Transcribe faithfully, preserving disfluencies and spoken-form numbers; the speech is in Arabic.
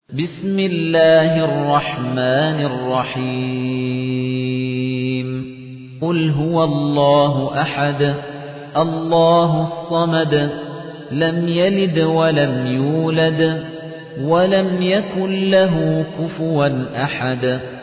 بسم الله الرحمن الرحيم قل هو الله أحد الله الصمد لم يلد ولم يولد ولم يكن له كفوا أحد